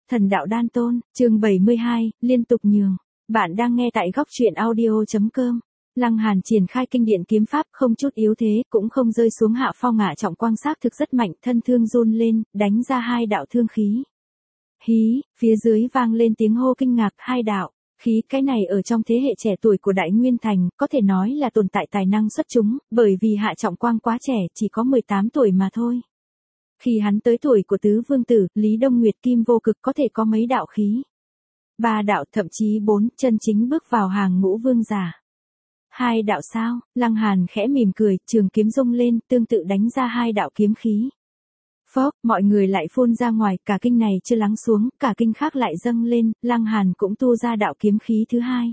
Thần đạo đan tôn, chương 72, liên tục nhường. Bạn đang nghe tại góc truyện audio.com. Lăng Hàn triển khai kinh điển kiếm pháp không chút yếu thế, cũng không rơi xuống hạ phong, ngạ trọng quang xác thực rất mạnh, thân thương run lên, đánh ra hai đạo thương khí. Hí, phía dưới vang lên tiếng hô kinh ngạc, hai đạo. Khí cái này ở trong thế hệ trẻ tuổi của Đại Nguyên Thành, có thể nói là tồn tại tài năng xuất chúng, bởi vì Hạ Trọng Quang quá trẻ, chỉ có 18 tuổi mà thôi. Khi hắn tới tuổi của tứ vương tử, Lý Đông Nguyệt Kim Vô Cực có thể có mấy đạo khí. 3 đạo, thậm chí 4, chân chính bước vào hàng ngũ vương giả. 2 đạo sao? Lăng Hàn khẽ mỉm cười, trường kiếm rung lên, tương tự đánh ra 2 đạo kiếm khí. Phốc, mọi người lại phun ra ngoài, cả kinh này chưa lắng xuống, cả kinh khác lại dâng lên, Lăng Hàn cũng tu ra đạo kiếm khí thứ 2.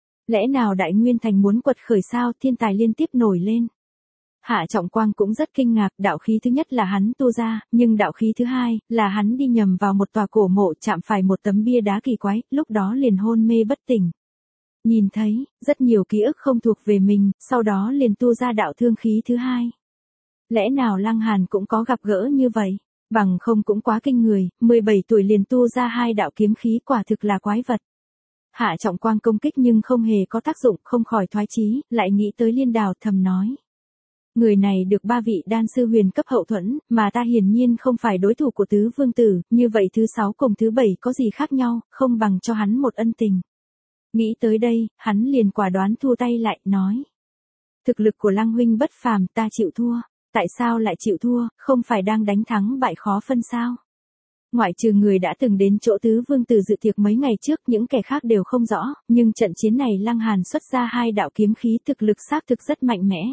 Lẽ nào Đại Nguyên Thành muốn quật khởi sao? Thiên tài liên tiếp nổi lên. Hạ Trọng Quang cũng rất kinh ngạc, đạo khí thứ nhất là hắn tu ra, nhưng đạo khí thứ 2 là hắn đi nhầm vào một tòa cổ mộ, chạm phải một tấm bia đá kỳ quái, lúc đó liền hôn mê bất tỉnh. Nhìn thấy, rất nhiều ký ức không thuộc về mình, sau đó liền tu ra đạo thương khí thứ 2. Lẽ nào Lăng Hàn cũng có gặp gỡ như vậy? Bằng không cũng quá kinh người, 17 tuổi liền tu ra 2 đạo kiếm khí, quả thực là quái vật. Hạ Trọng Quang công kích nhưng không hề có tác dụng, không khỏi thoái chí, lại nghĩ tới Liên Đào, thầm nói. Người này được 3 vị đan sư huyền cấp hậu thuẫn, mà ta hiển nhiên không phải đối thủ của tứ vương tử, như vậy thứ 6 cùng thứ 7 có gì khác nhau, không bằng cho hắn một ân tình. Nghĩ tới đây, hắn liền quả đoán thua tay lại, nói. Thực lực của Lăng huynh bất phàm, ta chịu thua. Tại sao lại chịu thua, không phải đang đánh thắng bại khó phân sao? Ngoại trừ người đã từng đến chỗ tứ vương tử dự tiệc mấy ngày trước, những kẻ khác đều không rõ, nhưng trận chiến này Lăng Hàn xuất ra 2 đạo kiếm khí, thực lực xác thực rất mạnh mẽ.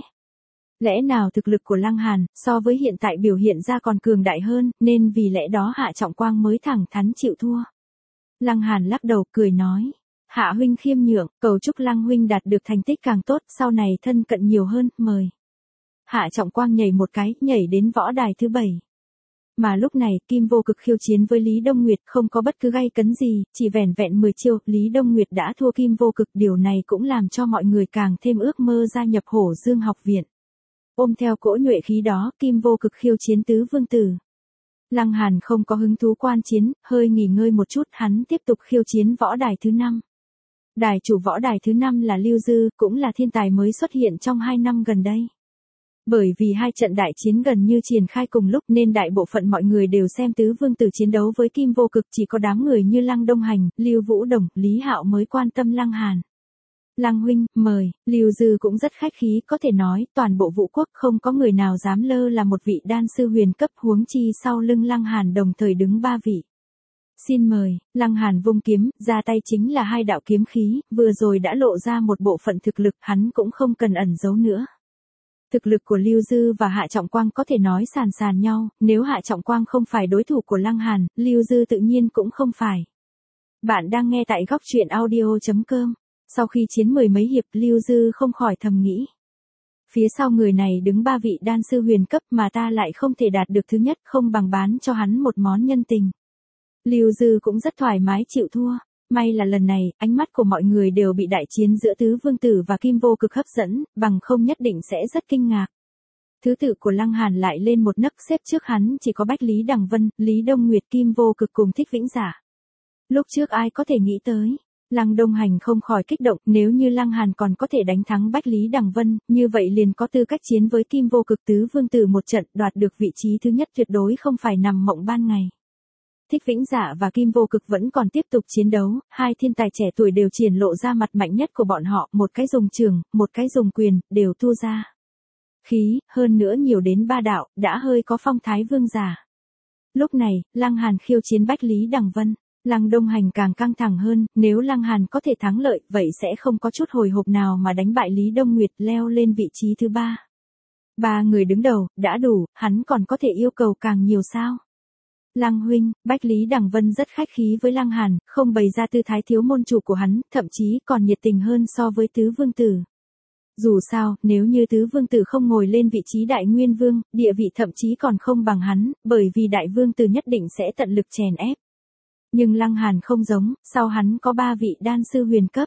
Lẽ nào thực lực của Lăng Hàn, so với hiện tại biểu hiện ra còn cường đại hơn, nên vì lẽ đó Hạ Trọng Quang mới thẳng thắn chịu thua. Lăng Hàn lắc đầu, cười nói. Hạ huynh khiêm nhượng, cầu chúc Lăng huynh đạt được thành tích càng tốt, sau này thân cận nhiều hơn, mời. Hạ Trọng Quang nhảy một cái, nhảy đến võ đài thứ 7. Mà lúc này, Kim Vô Cực khiêu chiến với Lý Đông Nguyệt không có bất cứ gay cấn gì, chỉ vẻn vẹn 10 chiêu, Lý Đông Nguyệt đã thua Kim Vô Cực, điều này cũng làm cho mọi người càng thêm ước mơ gia nhập Hổ Dương học viện. Ôm theo cỗ nhuệ khí đó, Kim Vô Cực khiêu chiến tứ vương tử. Lăng Hàn không có hứng thú quan chiến, hơi nghỉ ngơi một chút, hắn tiếp tục khiêu chiến võ đài thứ 5. Đài chủ võ đài thứ 5 là Lưu Dư, cũng là thiên tài mới xuất hiện trong 2 năm gần đây. Bởi vì 2 trận đại chiến gần như triển khai cùng lúc nên đại bộ phận mọi người đều xem tứ vương tử chiến đấu với Kim Vô Cực, chỉ có đám người như Lăng Đông Hành, Lưu Vũ Đồng, Lý Hạo mới quan tâm Lăng Hàn. Lăng huynh, mời. Lưu Dư cũng rất khách khí, có thể nói, toàn bộ Vũ Quốc không có người nào dám lơ là một vị đan sư huyền cấp, huống chi sau lưng Lăng Hàn đồng thời đứng 3 vị. Xin mời. Lăng Hàn vung kiếm, ra tay chính là 2 đạo kiếm khí, vừa rồi đã lộ ra một bộ phận thực lực, hắn cũng không cần ẩn giấu nữa. Thực lực của Lưu Dư và Hạ Trọng Quang có thể nói sàn sàn nhau, nếu Hạ Trọng Quang không phải đối thủ của Lăng Hàn, Lưu Dư tự nhiên cũng không phải. Bạn đang nghe tại góc truyện audio.com. Sau khi chiến 10 mấy hiệp, Lưu Dư không khỏi thầm nghĩ. Phía sau người này đứng 3 vị đan sư huyền cấp mà ta lại không thể đạt được thứ nhất, không bằng bán cho hắn một món nhân tình. Lưu Dư cũng rất thoải mái chịu thua. May là lần này, ánh mắt của mọi người đều bị đại chiến giữa tứ vương tử và Kim Vô Cực hấp dẫn, bằng không nhất định sẽ rất kinh ngạc. Thứ tự của Lăng Hàn lại lên một nấc, xếp trước hắn chỉ có Bách Lý Đằng Vân, Lý Đông Nguyệt, Kim Vô Cực cùng Thích Vĩnh Giả. Lúc trước ai có thể nghĩ tới. Lăng Đông Hành không khỏi kích động, nếu như Lăng Hàn còn có thể đánh thắng Bách Lý Đằng Vân, như vậy liền có tư cách chiến với Kim Vô Cực, tứ vương tử một trận, đoạt được vị trí thứ nhất, tuyệt đối không phải nằm mộng ban ngày. Thích Vĩnh Giả và Kim Vô Cực vẫn còn tiếp tục chiến đấu, 2 thiên tài trẻ tuổi đều triển lộ ra mặt mạnh nhất của bọn họ, một cái dùng trường, một cái dùng quyền, đều tu ra khí, hơn nữa nhiều đến 3 đạo, đã hơi có phong thái vương giả. Lúc này, Lăng Hàn khiêu chiến Bách Lý Đằng Vân. Lăng Đông Hành càng căng thẳng hơn, nếu Lăng Hàn có thể thắng lợi, vậy sẽ không có chút hồi hộp nào mà đánh bại Lý Đông Nguyệt, leo lên vị trí thứ 3. 3 người đứng đầu, đã đủ, hắn còn có thể yêu cầu càng nhiều sao? Lăng huynh, Bách Lý Đằng Vân rất khách khí với Lăng Hàn, không bày ra tư thái thiếu môn chủ của hắn, thậm chí còn nhiệt tình hơn so với tứ vương tử. Dù sao, nếu như tứ vương tử không ngồi lên vị trí đại nguyên vương, địa vị thậm chí còn không bằng hắn, bởi vì đại vương tử nhất định sẽ tận lực chèn ép. Nhưng Lăng Hàn không giống, sau hắn có 3 vị đan sư huyền cấp.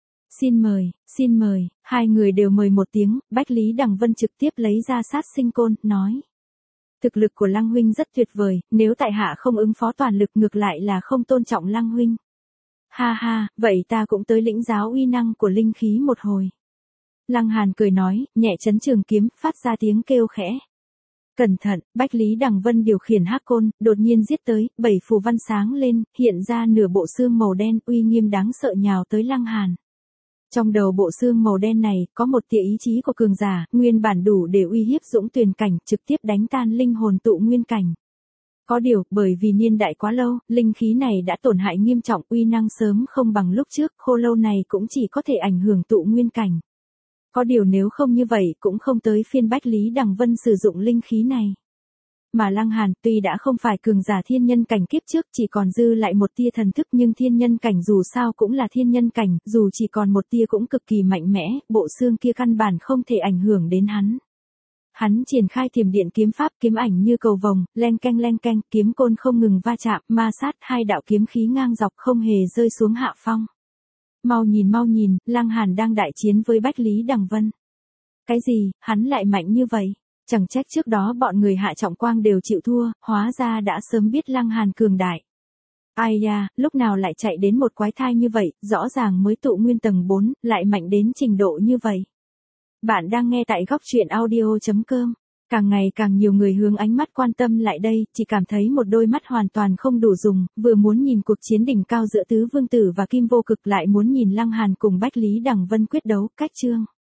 Xin mời, 2 người đều mời một tiếng, Bách Lý Đằng Vân trực tiếp lấy ra sát sinh côn, nói. Thực lực của Lăng huynh rất tuyệt vời, nếu tại hạ không ứng phó toàn lực ngược lại là không tôn trọng Lăng huynh. Ha ha, vậy ta cũng tới lĩnh giáo uy năng của linh khí một hồi. Lăng Hàn cười nói, nhẹ chấn trường kiếm, phát ra tiếng kêu khẽ. Cẩn thận, Bách Lý Đằng Vân điều khiển hắc côn, đột nhiên giết tới, 7 phù văn sáng lên, hiện ra nửa bộ xương màu đen, uy nghiêm đáng sợ nhào tới Lăng Hàn. Trong đầu bộ xương màu đen này, có một tia ý chí của cường giả, nguyên bản đủ để uy hiếp Dũng Tuyền cảnh, trực tiếp đánh tan linh hồn tụ nguyên cảnh. Có điều, bởi vì niên đại quá lâu, linh khí này đã tổn hại nghiêm trọng, uy năng sớm không bằng lúc trước, khô lâu này cũng chỉ có thể ảnh hưởng tụ nguyên cảnh. Có điều nếu không như vậy cũng không tới phiên Bách Lý Đằng Vân sử dụng linh khí này. Mà Lăng Hàn tuy đã không phải cường giả thiên nhân cảnh kiếp trước chỉ còn dư lại một tia thần thức nhưng thiên nhân cảnh dù sao cũng là thiên nhân cảnh, dù chỉ còn một tia cũng cực kỳ mạnh mẽ, bộ xương kia căn bản không thể ảnh hưởng đến hắn. Hắn triển khai Thiểm Điện kiếm pháp, kiếm ảnh như cầu vồng, leng keng, kiếm côn không ngừng va chạm, ma sát, hai đạo kiếm khí ngang dọc không hề rơi xuống hạ phong. Mau nhìn, Lăng Hàn đang đại chiến với Bách Lý Đằng Vân. Cái gì, hắn lại mạnh như vậy? Chẳng trách trước đó bọn người Hạ Trọng Quang đều chịu thua, hóa ra đã sớm biết Lăng Hàn cường đại. Ai da, lúc nào lại chạy đến một quái thai như vậy, rõ ràng mới tụ nguyên tầng 4, lại mạnh đến trình độ như vậy. Bạn đang nghe tại góc truyện audio.com. Càng ngày càng nhiều người hướng ánh mắt quan tâm lại đây, chỉ cảm thấy một đôi mắt hoàn toàn không đủ dùng, vừa muốn nhìn cuộc chiến đỉnh cao giữa Tứ Vương Tử và Kim Vô Cực lại muốn nhìn Lăng Hàn cùng Bách Lý Đằng Vân quyết đấu, cách chương.